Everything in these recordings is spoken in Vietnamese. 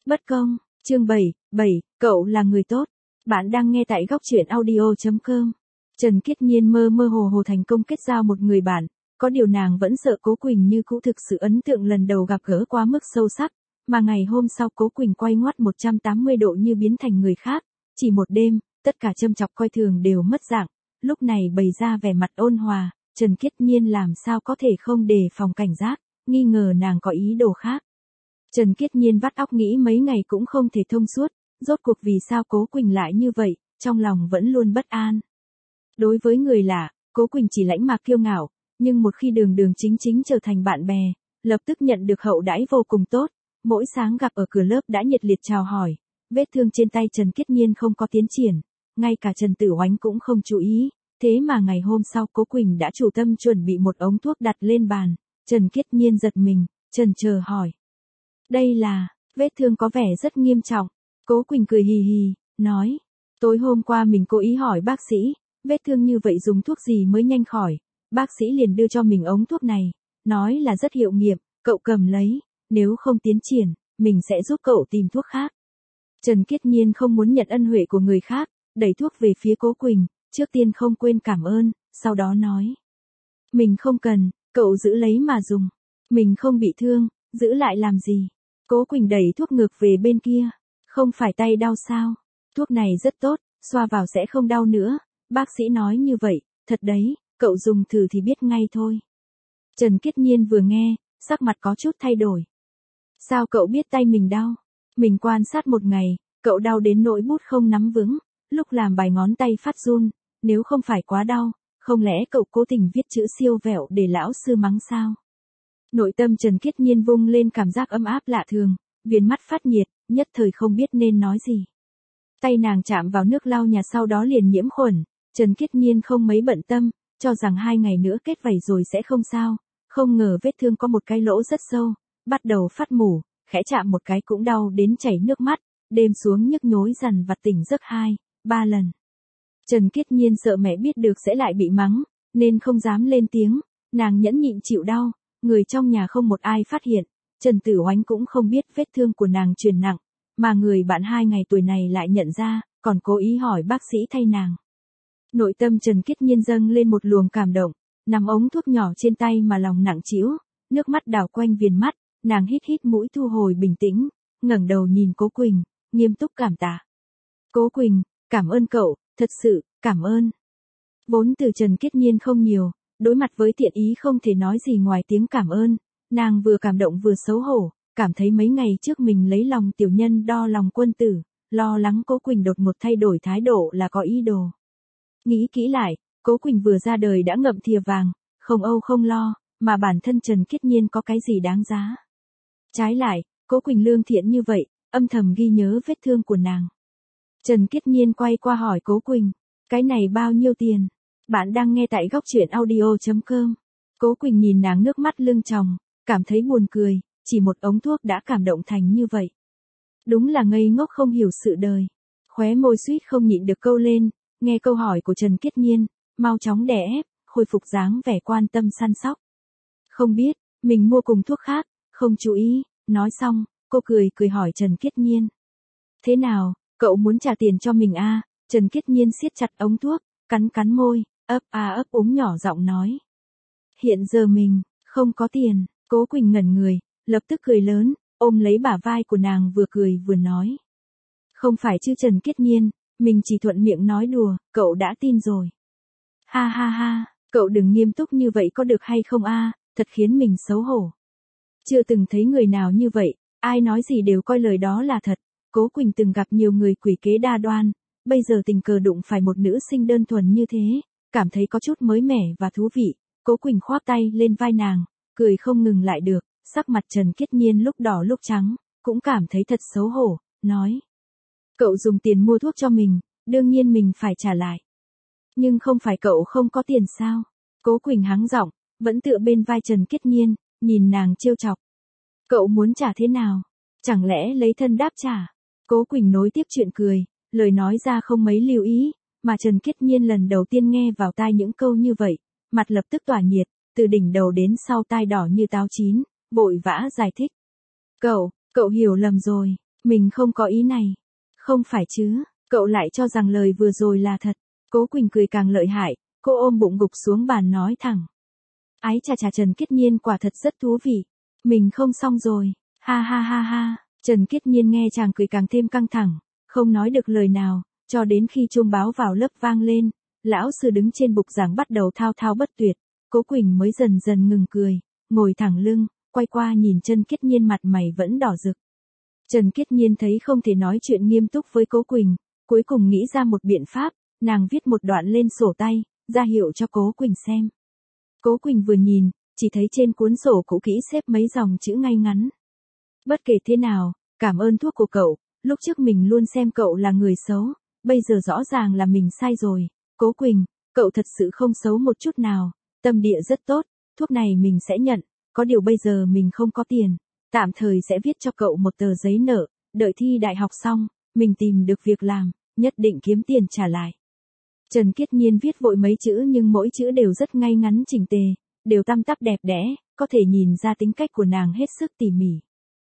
Bất công, chương 7, cậu là người tốt. Bạn đang nghe tại góc truyện audio.com. Trần Kiết Nhiên mơ mơ hồ hồ thành công kết giao một người bạn, có điều nàng vẫn sợ Cố Quỳnh như cũ, thực sự ấn tượng lần đầu gặp gỡ quá mức sâu sắc, mà ngày hôm sau Cố Quỳnh quay ngoắt 180 độ như biến thành người khác, chỉ một đêm, tất cả châm chọc coi thường đều mất dạng, lúc này bày ra vẻ mặt ôn hòa, Trần Kiết Nhiên làm sao có thể không đề phòng cảnh giác, nghi ngờ nàng có ý đồ khác. Trần Kiết Nhiên vắt óc nghĩ mấy ngày cũng không thể thông suốt, rốt cuộc vì sao Cố Quỳnh lại như vậy, trong lòng vẫn luôn bất an. Đối với người lạ, Cố Quỳnh chỉ lãnh mạc kiêu ngạo, nhưng một khi đường đường chính chính trở thành bạn bè, lập tức nhận được hậu đãi vô cùng tốt, mỗi sáng gặp ở cửa lớp đã nhiệt liệt chào hỏi, vết thương trên tay Trần Kiết Nhiên không có tiến triển, ngay cả Trần Tử Oánh cũng không chú ý, thế mà ngày hôm sau Cố Quỳnh đã chủ tâm chuẩn bị một ống thuốc đặt lên bàn, Trần Kiết Nhiên giật mình, chần chờ hỏi. Đây là, vết thương có vẻ rất nghiêm trọng, Cố Quỳnh cười hì hì, nói, tối hôm qua mình cố ý hỏi bác sĩ, vết thương như vậy dùng thuốc gì mới nhanh khỏi, bác sĩ liền đưa cho mình ống thuốc này, nói là rất hiệu nghiệm, cậu cầm lấy, nếu không tiến triển, mình sẽ giúp cậu tìm thuốc khác. Trần Kiết Nhiên không muốn nhận ân huệ của người khác, đẩy thuốc về phía Cố Quỳnh, trước tiên không quên cảm ơn, sau đó nói. Mình không cần, cậu giữ lấy mà dùng, mình không bị thương, giữ lại làm gì. Cố Quỳnh đẩy thuốc ngược về bên kia, không phải tay đau sao, thuốc này rất tốt, xoa vào sẽ không đau nữa, bác sĩ nói như vậy, thật đấy, cậu dùng thử thì biết ngay thôi. Trần Kiết Nhiên vừa nghe, sắc mặt có chút thay đổi. Sao cậu biết tay mình đau? Mình quan sát một ngày, cậu đau đến nỗi bút không nắm vững, lúc làm bài ngón tay phát run, nếu không phải quá đau, không lẽ cậu cố tình viết chữ siêu vẹo để lão sư mắng sao? Nội tâm Trần Kiết Nhiên vung lên cảm giác ấm áp lạ thường, viền mắt phát nhiệt, nhất thời không biết nên nói gì. Tay nàng chạm vào nước lau nhà sau đó liền nhiễm khuẩn, Trần Kiết Nhiên không mấy bận tâm, cho rằng 2 ngày nữa kết vảy rồi sẽ không sao, không ngờ vết thương có một cái lỗ rất sâu, bắt đầu phát mủ, khẽ chạm một cái cũng đau đến chảy nước mắt, đêm xuống nhức nhối dằn vặt tỉnh giấc 2-3 lần. Trần Kiết Nhiên sợ mẹ biết được sẽ lại bị mắng, nên không dám lên tiếng, nàng nhẫn nhịn chịu đau, người trong nhà không một ai phát hiện, Trần Tử Oánh cũng không biết vết thương của nàng truyền nặng, mà người bạn 2 ngày tuổi này lại nhận ra, còn cố ý hỏi bác sĩ thay nàng. Nội tâm Trần Kiết Nhiên dâng lên một luồng cảm động, nắm ống thuốc nhỏ trên tay mà lòng nặng trĩu, nước mắt đảo quanh viền mắt, nàng hít hít mũi thu hồi bình tĩnh, ngẩng đầu nhìn Cố Quỳnh, nghiêm túc cảm tạ. Cố Quỳnh, cảm ơn cậu, thật sự, cảm ơn. Vốn từ Trần Kiết Nhiên không nhiều, đối mặt với thiện ý không thể nói gì ngoài tiếng cảm ơn, nàng vừa cảm động vừa xấu hổ, cảm thấy mấy ngày trước mình lấy lòng tiểu nhân đo lòng quân tử, lo lắng Cố Quỳnh đột ngột thay đổi thái độ là có ý đồ. Nghĩ kỹ lại, Cố Quỳnh vừa ra đời đã ngậm thìa vàng, không âu không lo, mà bản thân Trần Kiết Nhiên có cái gì đáng giá. Trái lại, Cố Quỳnh lương thiện như vậy, âm thầm ghi nhớ vết thương của nàng. Trần Kiết Nhiên quay qua hỏi Cố Quỳnh, cái này bao nhiêu tiền? Bạn đang nghe tại góc truyện audio.com. Cố Quỳnh nhìn nàng nước mắt lưng tròng, cảm thấy buồn cười, chỉ một ống thuốc đã cảm động thành như vậy. Đúng là ngây ngốc không hiểu sự đời. Khóe môi suýt không nhịn được câu lên, nghe câu hỏi của Trần Kiết Nhiên, mau chóng đè ép, khôi phục dáng vẻ quan tâm săn sóc. Không biết, mình mua cùng thuốc khác, không chú ý, nói xong, cô cười cười hỏi Trần Kiết Nhiên. Thế nào, cậu muốn trả tiền cho mình à? Trần Kiết Nhiên siết chặt ống thuốc, cắn cắn môi, ấp ấp úng nhỏ giọng nói. Hiện giờ mình, không có tiền, Cố Quỳnh ngẩn người, lập tức cười lớn, ôm lấy bả vai của nàng vừa cười vừa nói. Không phải chứ Trần Kiết Nhiên, mình chỉ thuận miệng nói đùa, cậu đã tin rồi. Ha ha ha, cậu đừng nghiêm túc như vậy có được hay không a? Thật khiến mình xấu hổ. Chưa từng thấy người nào như vậy, ai nói gì đều coi lời đó là thật. Cố Quỳnh từng gặp nhiều người quỷ kế đa đoan, bây giờ tình cờ đụng phải một nữ sinh đơn thuần như thế, cảm thấy có chút mới mẻ và thú vị. Cố Quỳnh khoác tay lên vai nàng, cười không ngừng lại được, sắc mặt Trần Kiết Nhiên lúc đỏ lúc trắng, cũng cảm thấy thật xấu hổ, nói. Cậu dùng tiền mua thuốc cho mình, đương nhiên mình phải trả lại. Nhưng không phải cậu không có tiền sao? Cố Quỳnh hắng giọng, vẫn tựa bên vai Trần Kiết Nhiên, nhìn nàng trêu chọc. Cậu muốn trả thế nào? Chẳng lẽ lấy thân đáp trả? Cố Quỳnh nối tiếp chuyện cười, lời nói ra không mấy lưu ý, mà Trần Kiết Nhiên lần đầu tiên nghe vào tai những câu như vậy, mặt lập tức tỏa nhiệt, từ đỉnh đầu đến sau tai đỏ như táo chín, vội vã giải thích. Cậu hiểu lầm rồi, Mình không có ý này. Không phải chứ, cậu lại cho rằng lời vừa rồi là thật. Cố Quỳnh cười càng lợi hại, cô ôm bụng gục xuống bàn nói thẳng. Ái chà chà, Trần Kiết Nhiên quả thật rất thú vị. Mình không xong rồi, ha ha ha ha. Trần Kiết Nhiên nghe chàng cười càng thêm căng thẳng, không nói được lời nào, cho đến khi chuông báo vào lớp vang lên, lão sư đứng trên bục giảng bắt đầu thao thao bất tuyệt, Cố Quỳnh mới dần dần ngừng cười, ngồi thẳng lưng, quay qua nhìn Trần Kiết Nhiên, mặt mày vẫn đỏ rực. Trần Kiết Nhiên thấy không thể nói chuyện nghiêm túc với Cố Quỳnh, cuối cùng nghĩ ra một biện pháp, nàng viết một đoạn lên sổ tay, ra hiệu cho Cố Quỳnh xem. Cố Quỳnh vừa nhìn, chỉ thấy trên cuốn sổ cũ kỹ xếp mấy dòng chữ ngay ngắn. Bất kể thế nào, cảm ơn thuốc của cậu, lúc trước mình luôn xem cậu là người xấu, bây giờ rõ ràng là mình sai rồi. Cố Quỳnh, cậu thật sự không xấu một chút nào, tâm địa rất tốt, thuốc này mình sẽ nhận, có điều bây giờ mình không có tiền, tạm thời sẽ viết cho cậu một tờ giấy nợ, đợi thi đại học xong, mình tìm được việc làm, nhất định kiếm tiền trả lại. Trần Kiết Nhiên viết vội mấy chữ nhưng mỗi chữ đều rất ngay ngắn chỉnh tề, đều tăm tắp đẹp đẽ, có thể nhìn ra tính cách của nàng hết sức tỉ mỉ.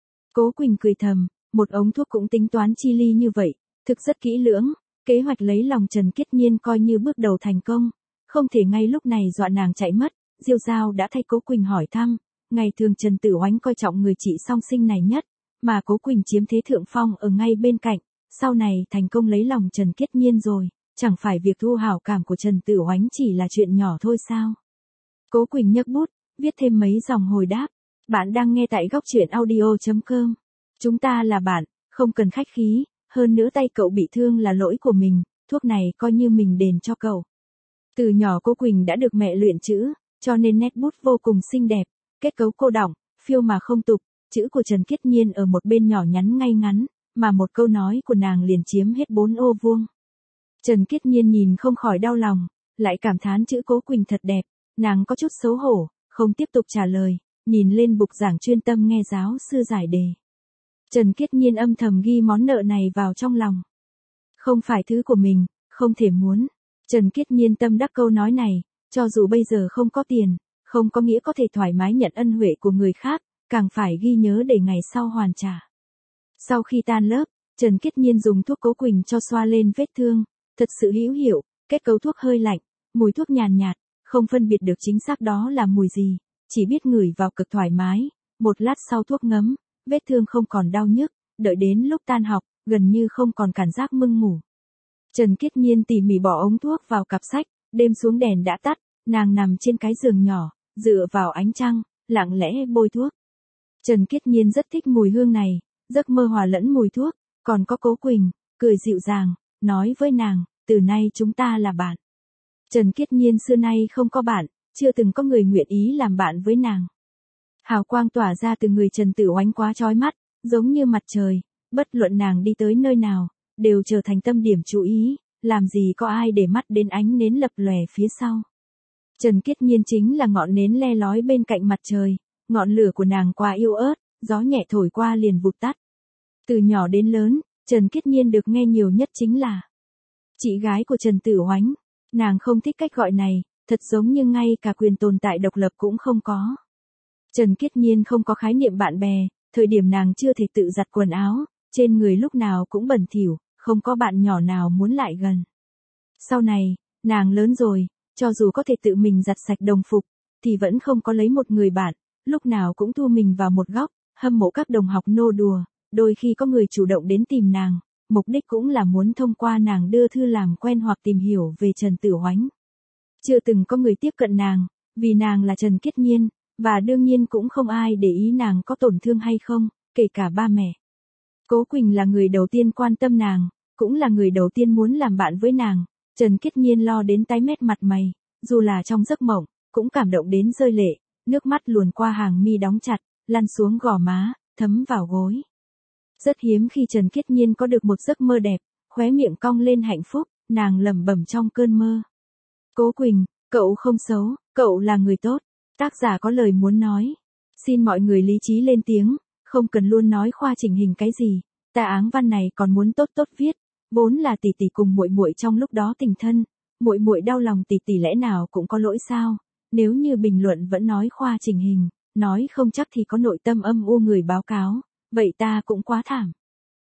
Cố Quỳnh cười thầm, một ống thuốc cũng tính toán chi ly như vậy, thực rất kỹ lưỡng, kế hoạch lấy lòng Trần Kiết Nhiên coi như bước đầu thành công, không thể ngay lúc này dọa nàng chạy mất. Diêu Giao đã thay Cố Quỳnh hỏi thăm, ngày thường Trần Tử Oánh coi trọng người chị song sinh này nhất, mà Cố Quỳnh chiếm thế thượng phong ở ngay bên cạnh, sau này thành công lấy lòng Trần Kiết Nhiên rồi, chẳng phải việc thu hảo cảm của Trần Tử Oánh chỉ là chuyện nhỏ thôi sao? Cố Quỳnh nhấc bút, viết thêm mấy dòng hồi đáp. Bạn đang nghe tại góc truyện audio.com. Chúng ta là bạn, không cần khách khí, hơn nữa tay cậu bị thương là lỗi của mình, thuốc này coi như mình đền cho cậu. Từ nhỏ Cố Quỳnh đã được mẹ luyện chữ, cho nên nét bút vô cùng xinh đẹp, kết cấu cô đọng, phiêu mà không tục, chữ của Trần Kiết Nhiên ở một bên nhỏ nhắn ngay ngắn, mà một câu nói của nàng liền chiếm hết 4 ô vuông. Trần Kiết Nhiên nhìn không khỏi đau lòng, lại cảm thán chữ Cố Quỳnh thật đẹp, nàng có chút xấu hổ, không tiếp tục trả lời, nhìn lên bục giảng chuyên tâm nghe giáo sư giải đề. Trần Kiết Nhiên âm thầm ghi món nợ này vào trong lòng. Không phải thứ của mình, không thể muốn. Trần Kiết Nhiên tâm đắc câu nói này, cho dù bây giờ không có tiền, không có nghĩa có thể thoải mái nhận ân huệ của người khác, càng phải ghi nhớ để ngày sau hoàn trả. Sau khi tan lớp, Trần Kiết Nhiên dùng thuốc Cố Quỳnh cho xoa lên vết thương, thật sự hữu hiệu, kết cấu thuốc hơi lạnh, mùi thuốc nhàn nhạt, không phân biệt được chính xác đó là mùi gì, chỉ biết ngửi vào cực thoải mái, một lát sau thuốc ngấm, vết thương không còn đau nhức, đợi đến lúc tan học, gần như không còn cảm giác mưng mủ. Trần Kiết Nhiên tỉ mỉ bỏ ống thuốc vào cặp sách, đêm xuống đèn đã tắt, nàng nằm trên cái giường nhỏ, dựa vào ánh trăng, lặng lẽ bôi thuốc. Trần Kiết Nhiên rất thích mùi hương này, giấc mơ hòa lẫn mùi thuốc, còn có Cố Quỳnh, cười dịu dàng, nói với nàng, từ nay chúng ta là bạn. Trần Kiết Nhiên xưa nay không có bạn, chưa từng có người nguyện ý làm bạn với nàng. Hào quang tỏa ra từ người Trần Tử Oánh quá chói mắt, giống như mặt trời, bất luận nàng đi tới nơi nào, đều trở thành tâm điểm chú ý, làm gì có ai để mắt đến ánh nến lập lòe phía sau. Trần Kiết Nhiên chính là ngọn nến le lói bên cạnh mặt trời, ngọn lửa của nàng quá yếu ớt, gió nhẹ thổi qua liền vụt tắt. Từ nhỏ đến lớn, Trần Kiết Nhiên được nghe nhiều nhất chính là chị gái của Trần Tử Oánh. Nàng không thích cách gọi này, thật giống như ngay cả quyền tồn tại độc lập cũng không có. Trần Kiết Nhiên không có khái niệm bạn bè, thời điểm nàng chưa thể tự giặt quần áo, trên người lúc nào cũng bẩn thỉu, không có bạn nhỏ nào muốn lại gần. Sau này, nàng lớn rồi, cho dù có thể tự mình giặt sạch đồng phục, thì vẫn không có lấy một người bạn, lúc nào cũng thu mình vào một góc, hâm mộ các đồng học nô đùa, đôi khi có người chủ động đến tìm nàng, mục đích cũng là muốn thông qua nàng đưa thư làm quen hoặc tìm hiểu về Trần Tử Oánh. Chưa từng có người tiếp cận nàng, vì nàng là Trần Kiết Nhiên, và đương nhiên cũng không ai để ý nàng có tổn thương hay không, kể cả ba mẹ. Cố Quỳnh là người đầu tiên quan tâm nàng, cũng là người đầu tiên muốn làm bạn với nàng, Trần Kiết Nhiên lo đến tái mét mặt mày, dù là trong giấc mộng, cũng cảm động đến rơi lệ, nước mắt luồn qua hàng mi đóng chặt, lăn xuống gò má, thấm vào gối. Rất hiếm khi Trần Kiết Nhiên có được một giấc mơ đẹp, khóe miệng cong lên hạnh phúc, nàng lẩm bẩm trong cơn mơ. Cố Quỳnh, cậu không xấu, cậu là người tốt. Tác giả có lời muốn nói. Xin mọi người lý trí lên tiếng, không cần luôn nói khoa chỉnh hình cái gì, ta áng văn này còn muốn tốt tốt viết, vốn là tỷ tỷ cùng muội muội trong lúc đó tình thân, muội muội đau lòng tỷ tỷ lẽ nào cũng có lỗi sao? Nếu như bình luận vẫn nói khoa chỉnh hình, nói không chắc thì có nội tâm âm u người báo cáo, vậy ta cũng quá thảm.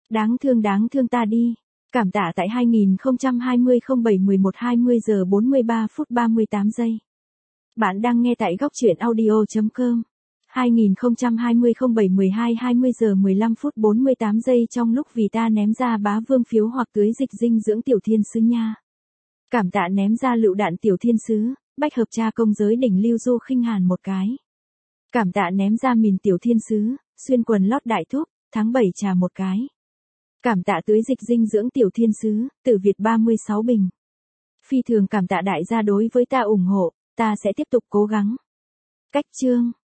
Đáng thương ta đi. Cảm tạ tại 2020-07-11-20 giờ 43 phút 38 giây. Bạn đang nghe tại góc chuyện audio.com. 2020-07-12-20 giờ 15 phút 48 giây trong lúc vì ta ném ra bá vương phiếu hoặc tưới dịch dinh dưỡng tiểu thiên sứ nha. Cảm tạ ném ra lựu đạn tiểu thiên sứ, bách hợp cha công giới đỉnh lưu du khinh hàn một cái. Cảm tạ ném ra mìn tiểu thiên sứ, xuyên quần lót đại thúc, tháng 7 trà một cái. Cảm tạ tưới dịch dinh dưỡng tiểu thiên sứ, tử Việt 36 bình. Phi thường cảm tạ đại gia đối với ta ủng hộ, ta sẽ tiếp tục cố gắng. Cách chương